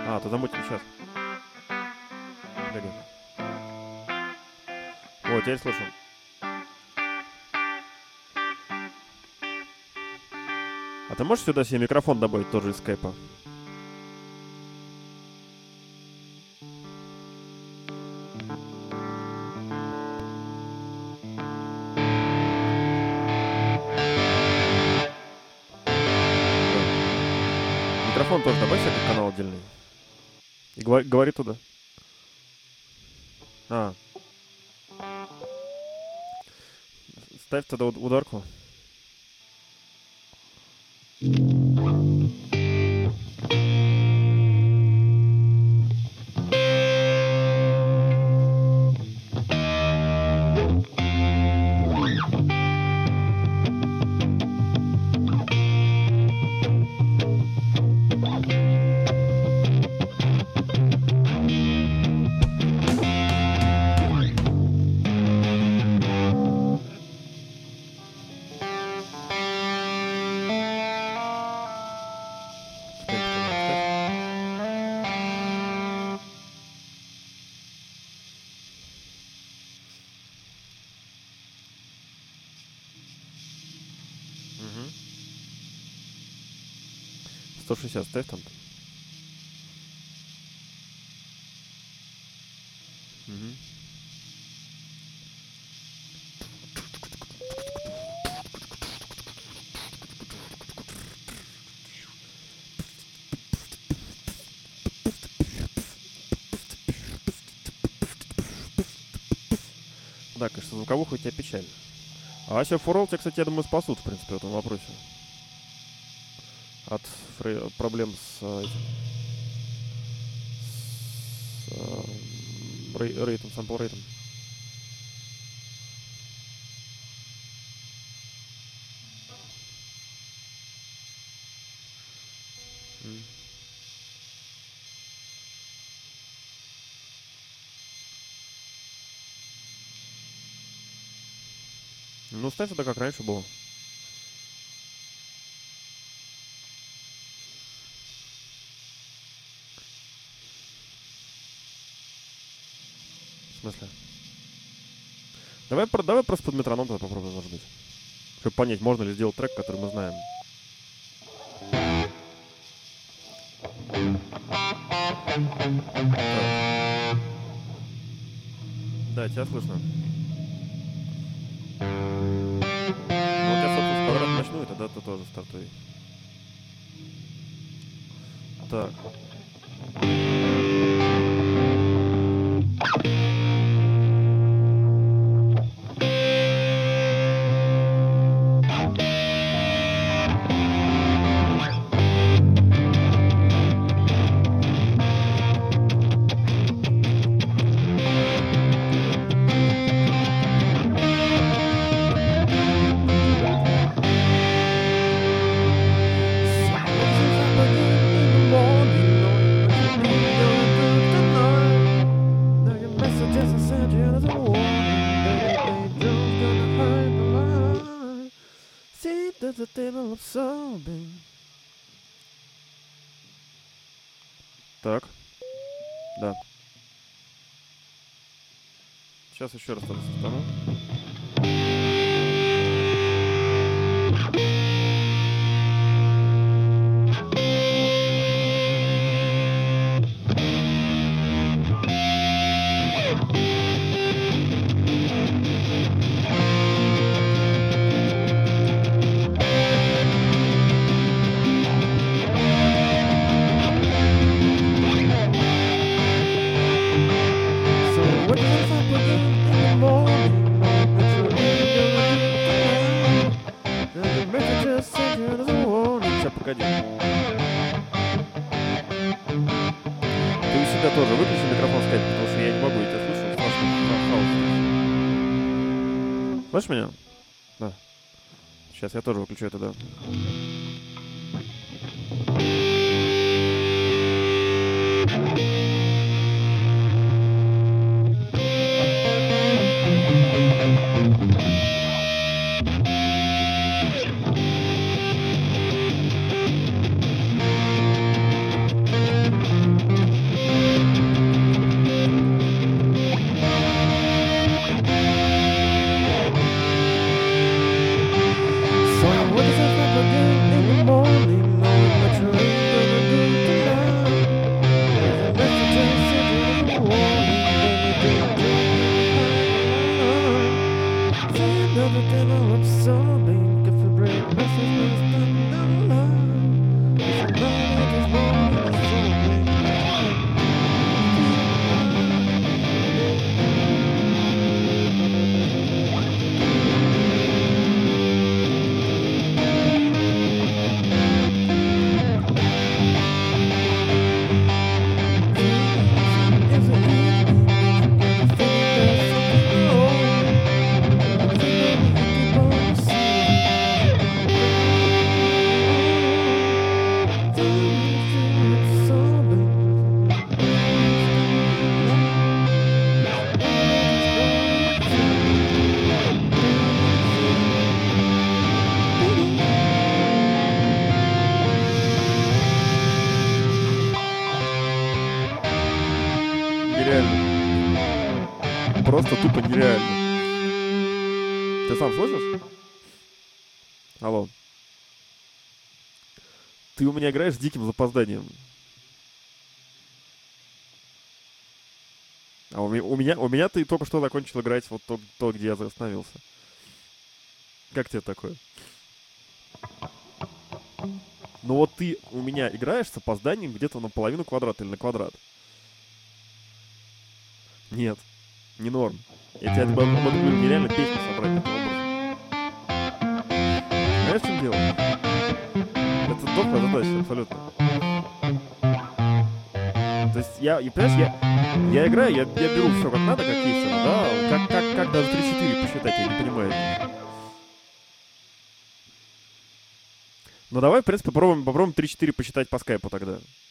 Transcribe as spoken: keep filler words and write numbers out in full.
А, ты замутил сейчас. Погоди. О, теперь слышу. А ты можешь сюда себе микрофон добавить тоже из скайпа? Микрофон тоже добавь себе как канал отдельный. И говори, говори туда. А. Ставь тогда ударку. сто шестьдесят ставь там. Угу. Да, конечно, звуковуха у тебя печально. А Ася Фурол тебя, кстати, я думаю, спасут, в принципе, в этом вопросе. От фрей... проблем с этим. С э, рей... рейтом, сампл рейтом. Mm. Ну, ставь это как раньше было. В смысле? Давай, давай просто под метроном тогда попробуем, может быть. Чтобы понять, можно ли сделать трек, который мы знаем. Да, тебя слышно. Ну, у тебя, собственно, с квадрат ночной, тогда ты тоже стартуй. Так. Так. Да. Сейчас еще раз тоже стану. Погоди. Ты у себя тоже выключи микрофон скайп, потому что я не могу, я тебя слышу. Страшно. Слышишь меня? Да. Сейчас я тоже выключу это, да. нереально. Просто тупо нереально. Ты сам слышишь? Алло. Ты у меня играешь с диким запозданием. А у меня, у меня, у меня ты только что закончил играть вот то, то, где я остановился. Как тебе такое? Ну вот ты у меня играешь с опозданием где-то на половину квадрата или на квадрат. Нет, не норм. Я тебе об этом говорю, нереально песню собрать таким образом. Знаешь, в чем дело? Это добрая задача, абсолютно. То есть я, и, понимаешь, я, я играю, я, я беру все как надо, как есть, да, как, как, как даже три-четыре посчитать, я не понимаю. Ну давай, в принципе, попробуем, попробуем три-четыре посчитать по скайпу тогда.